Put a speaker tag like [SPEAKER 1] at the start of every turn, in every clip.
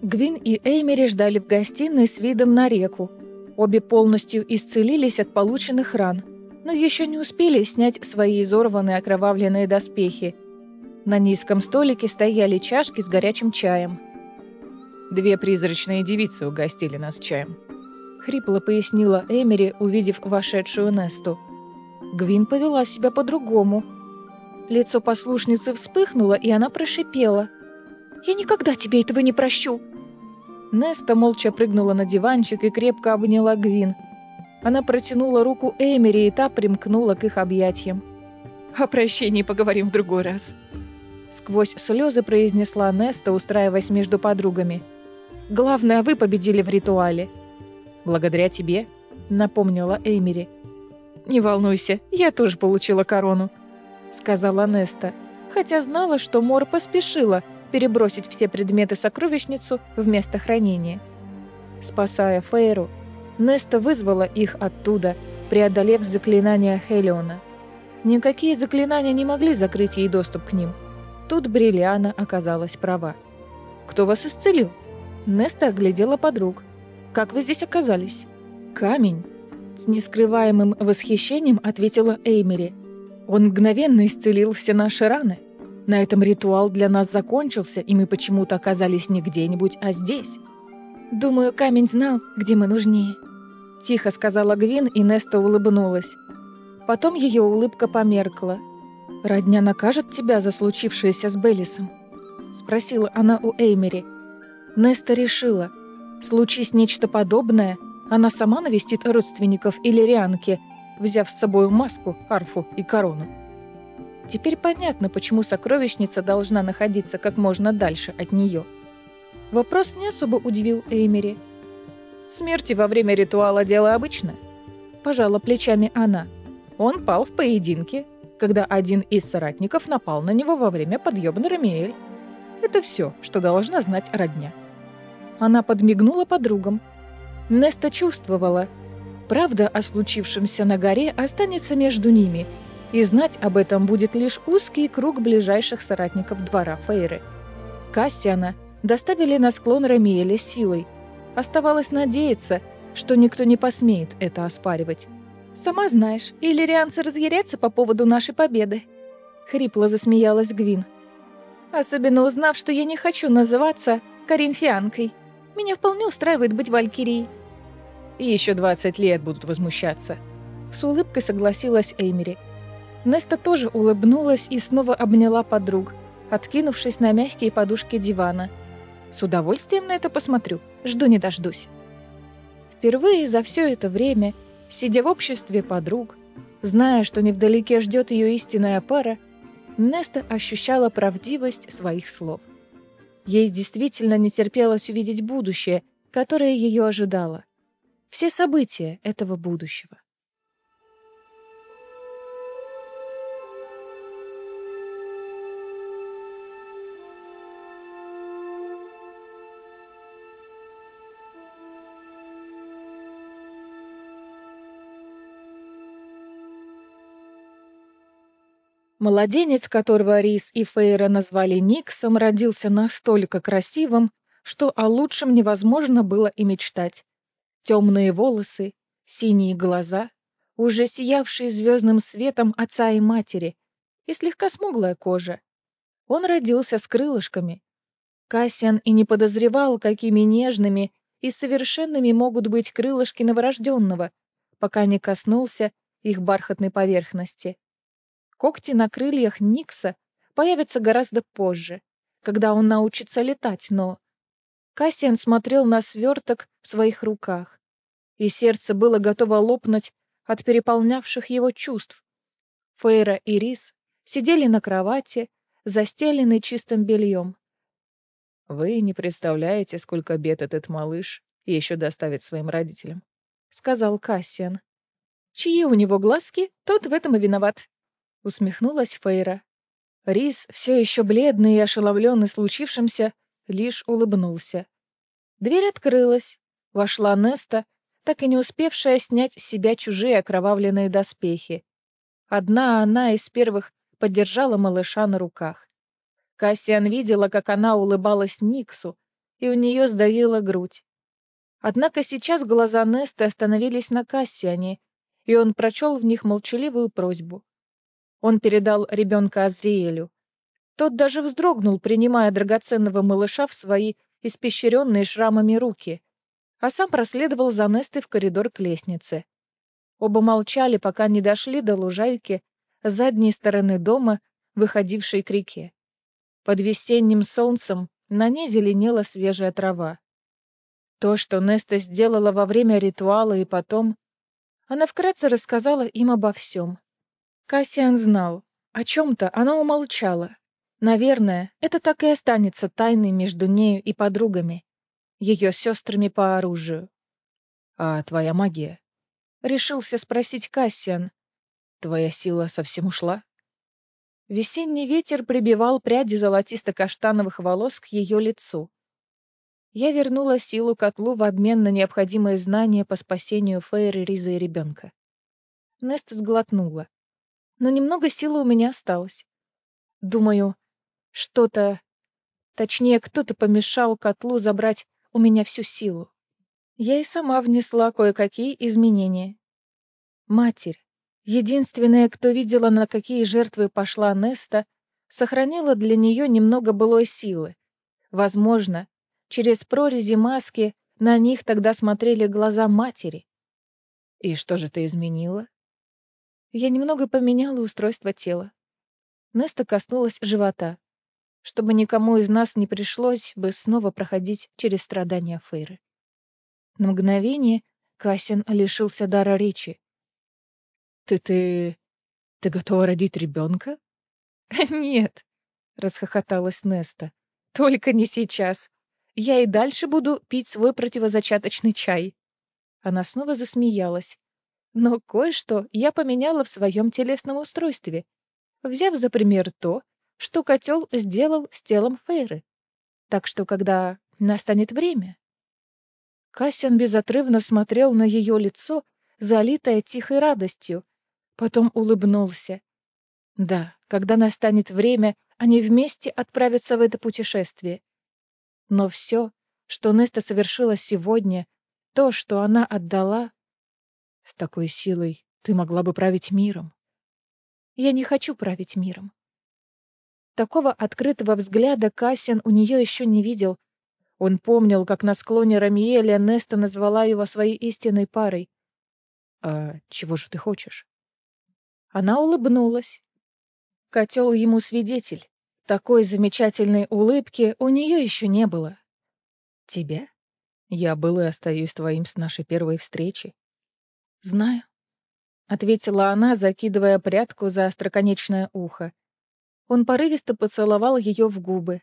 [SPEAKER 1] Гвин и Эймери ждали в гостиной с видом на реку. Обе полностью исцелились от полученных ран, но еще не успели снять свои изорванные окровавленные доспехи. На низком столике стояли чашки с горячим чаем.
[SPEAKER 2] «Две призрачные девицы угостили нас чаем»,
[SPEAKER 1] — хрипло пояснила Эймери, увидев вошедшую Несту. Гвин повела себя по-другому. Лицо послушницы вспыхнуло, и она прошипела: «Я никогда тебе этого не прощу!» Неста молча прыгнула на диванчик и крепко обняла Гвин. Она протянула руку Эймери, и та примкнула к их объятиям.
[SPEAKER 2] «О прощении поговорим в другой раз»,
[SPEAKER 1] — сквозь слезы произнесла Неста, устраиваясь между подругами. «Главное, вы победили в ритуале».
[SPEAKER 2] «Благодаря тебе»,
[SPEAKER 1] — напомнила Эймери.
[SPEAKER 2] «Не волнуйся, я тоже получила корону»,
[SPEAKER 1] — сказала Неста, хотя знала, что Мор поспешила перебросить все предметы в сокровищницу в место хранения. Спасая Фейру, Неста вызвала их оттуда, преодолев заклинания Хелиона. Никакие заклинания не могли закрыть ей доступ к ним. Тут Бриллиана оказалась права. «Кто вас исцелил?» Неста оглядела подруг. «Как вы здесь оказались?» «Камень», — с нескрываемым восхищением ответила Эймери. «Он мгновенно исцелил все наши раны. На этом ритуал для нас закончился, и мы почему-то оказались не где-нибудь, а здесь». «Думаю, камень знал, где мы нужнее», — тихо сказала Гвин, и Неста улыбнулась. Потом ее улыбка померкла. «Родня накажет тебя за случившееся с Беллисом?» — спросила она у Эймери. Неста решила, случись нечто подобное, она сама навестит родственников Иллирианки, взяв с собой маску, арфу и корону. Теперь понятно, почему сокровищница должна находиться как можно дальше от нее. Вопрос не особо удивил Эймери.
[SPEAKER 2] «Смерти во время ритуала дело обычное»,
[SPEAKER 1] — пожала плечами она.
[SPEAKER 2] «Он пал в поединке, когда один из соратников напал на него во время подъема на Рамиэль. Это все, что должна знать родня».
[SPEAKER 1] Она подмигнула подругам. Неста чувствовала, правда о случившемся на горе останется между ними, и знать об этом будет лишь узкий круг ближайших соратников двора Фейры. Кассиана доставили на склон Рамиэля силой. Оставалось надеяться, что никто не посмеет это оспаривать. «Сама знаешь, иллирианцы разъярятся по поводу нашей победы», — хрипло засмеялась Гвин. «Особенно узнав, что я не хочу называться коринфианкой. Меня вполне устраивает быть валькирией».
[SPEAKER 2] «И еще 20 лет будут возмущаться»,
[SPEAKER 1] — с улыбкой согласилась Эймери. Неста тоже улыбнулась и снова обняла подруг, откинувшись на мягкие подушки дивана. «С удовольствием на это посмотрю, жду не дождусь». Впервые за все это время, сидя в обществе подруг, зная, что невдалеке ждет ее истинная пара, Неста ощущала правдивость своих слов. Ей действительно не терпелось увидеть будущее, которое ее ожидало. Все события этого будущего. Младенец, которого Рис и Фейра назвали Никсом, родился настолько красивым, что о лучшем невозможно было и мечтать. Темные волосы, синие глаза, уже сиявшие звездным светом отца и матери, и слегка смуглая кожа. Он родился с крылышками. Кассиан и не подозревал, какими нежными и совершенными могут быть крылышки новорожденного, пока не коснулся их бархатной поверхности. Когти на крыльях Никса появятся гораздо позже, когда он научится летать, но... Кассиан смотрел на сверток в своих руках, и сердце было готово лопнуть от переполнявших его чувств. Фейра и Рис сидели на кровати, застеленной чистым бельем.
[SPEAKER 2] «Вы не представляете, сколько бед этот малыш еще доставит своим родителям»,
[SPEAKER 1] — сказал Кассиан. «Чьи у него глазки, тот в этом и виноват», — усмехнулась Фейра. Рис, все еще бледный и ошеломленный случившимся, лишь улыбнулся. Дверь открылась. Вошла Неста, так и не успевшая снять с себя чужие окровавленные доспехи. Одна она из первых поддержала малыша на руках. Кассиан видела, как она улыбалась Никсу, и у нее сдавила грудь. Однако сейчас глаза Несты остановились на Кассиане, и он прочел в них молчаливую просьбу. Он передал ребенка Азриэлю. Тот даже вздрогнул, принимая драгоценного малыша в свои испещренные шрамами руки, а сам проследовал за Нестой в коридор к лестнице. Оба молчали, пока не дошли до лужайки с задней стороны дома, выходившей к реке. Под весенним солнцем на ней зеленела свежая трава. То, что Неста сделала во время ритуала и потом, она вкратце рассказала им обо всем. Кассиан знал, о чем-то она умолчала. Наверное, это так и останется тайной между нею и подругами, ее сестрами по оружию. «А твоя магия?» — решился спросить Кассиан. «Твоя сила совсем ушла?» Весенний ветер прибивал пряди золотисто-каштановых волос к ее лицу. Я вернула силу котлу в обмен на необходимые знания по спасению Фейры, Риза и ребенка. Неста сглотнула. Но немного силы у меня осталось. Думаю, что-то, точнее, кто-то помешал котлу забрать у меня всю силу. Я и сама внесла кое-какие изменения. Матерь, единственная, кто видела, на какие жертвы пошла Неста, сохранила для нее немного былой силы. Возможно, через прорези маски на них тогда смотрели глаза матери. И что же ты изменила? Я немного поменяла устройство тела. Неста коснулась живота, чтобы никому из нас не пришлось бы снова проходить через страдания Фейры. На мгновение Кассиан лишился дара речи. Ты готова родить ребенка? Нет, расхохоталась Неста. Только не сейчас. Я и дальше буду пить свой противозачаточный чай. Она снова засмеялась. Но кое-что я поменяла в своем телесном устройстве, взяв за пример то, что котел сделал с телом Фейры. Так что, когда настанет время... Кассиан безотрывно смотрел на ее лицо, залитое тихой радостью, потом улыбнулся. Да, когда настанет время, они вместе отправятся в это путешествие. Но все, что Неста совершила сегодня, то, что она отдала... С такой силой ты могла бы править миром. Я не хочу править миром. Такого открытого взгляда Кассиан у нее еще не видел. Он помнил, как на склоне Рамиэля Неста назвала его своей истинной парой. «А чего же ты хочешь?» Она улыбнулась. Котел ему свидетель. Такой замечательной улыбки у нее еще не было. «Тебя? Я был и остаюсь твоим с нашей первой встречи». «Знаю», — ответила она, закидывая прядку за остроконечное ухо. Он порывисто поцеловал ее в губы.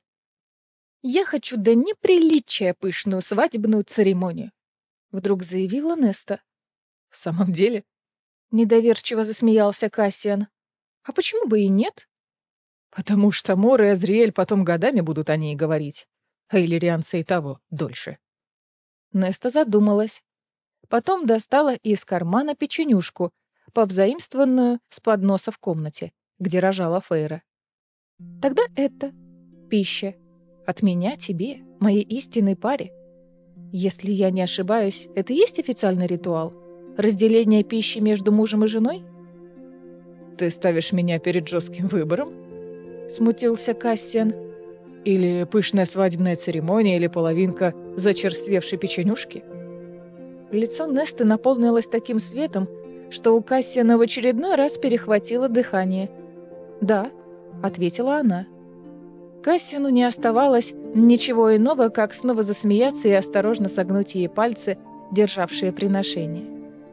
[SPEAKER 1] «Я хочу до неприличия пышную свадебную церемонию», — вдруг заявила Неста. «В самом деле?» — недоверчиво засмеялся Кассиан. «А почему бы и нет?» «Потому что Мор и Азриэль потом годами будут о ней говорить, а иллирианцы и того дольше». Неста задумалась. Потом достала из кармана печенюшку, повзаимствованную с подноса в комнате, где рожала Фейра. «Тогда это пища. От меня тебе, моей истинной паре. Если я не ошибаюсь, это и есть официальный ритуал? Разделение пищи между мужем и женой?» «Ты ставишь меня перед жестким выбором?» — смутился Кассиан. «Или пышная свадебная церемония, или половинка зачерствевшей печенюшки?» Лицо Несты наполнилось таким светом, что у Кассиана в очередной раз перехватило дыхание. «Да», — ответила она. Кассиану не оставалось ничего иного, как снова засмеяться и осторожно согнуть ей пальцы, державшие приношение.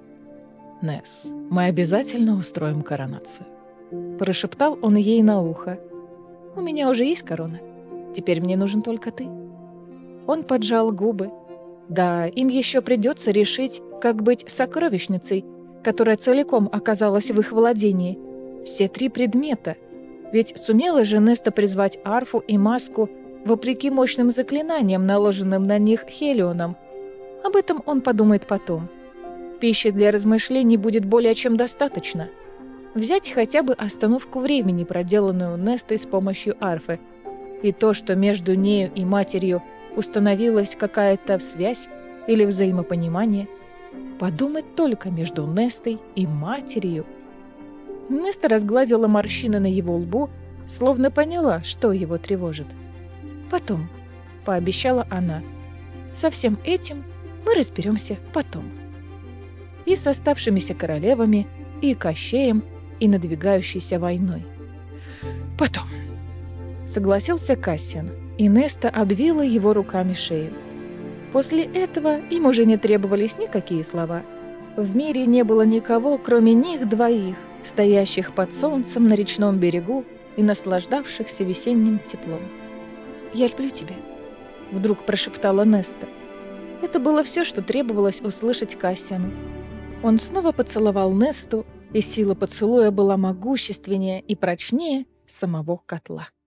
[SPEAKER 1] «Несс, мы обязательно устроим коронацию», — прошептал он ей на ухо. «У меня уже есть корона. Теперь мне нужен только ты». Он поджал губы. Да, им еще придется решить, как быть с сокровищницей, которая целиком оказалась в их владении. Все 3 предмета. Ведь сумела же Неста призвать арфу и маску, вопреки мощным заклинаниям, наложенным на них Хелионом. Об этом он подумает потом. Пищи для размышлений будет более чем достаточно. Взять хотя бы остановку времени, проделанную Нестой с помощью арфы, и то, что между нею и матерью установилась какая-то связь или взаимопонимание. Подумать только, между Нестой и матерью. Неста разгладила морщины на его лбу, словно поняла, что его тревожит. «Потом», — пообещала она, — «со всем этим мы разберемся потом». И с оставшимися королевами, и Кощеем, и надвигающейся войной. «Потом», — согласился Кассиан, и Неста обвила его руками шею. После этого им уже не требовались никакие слова. В мире не было никого, кроме них двоих, стоящих под солнцем на речном берегу и наслаждавшихся весенним теплом. «Я люблю тебя», — вдруг прошептала Неста. Это было все, что требовалось услышать Кассиану. Он снова поцеловал Несту, и сила поцелуя была могущественнее и прочнее самого котла.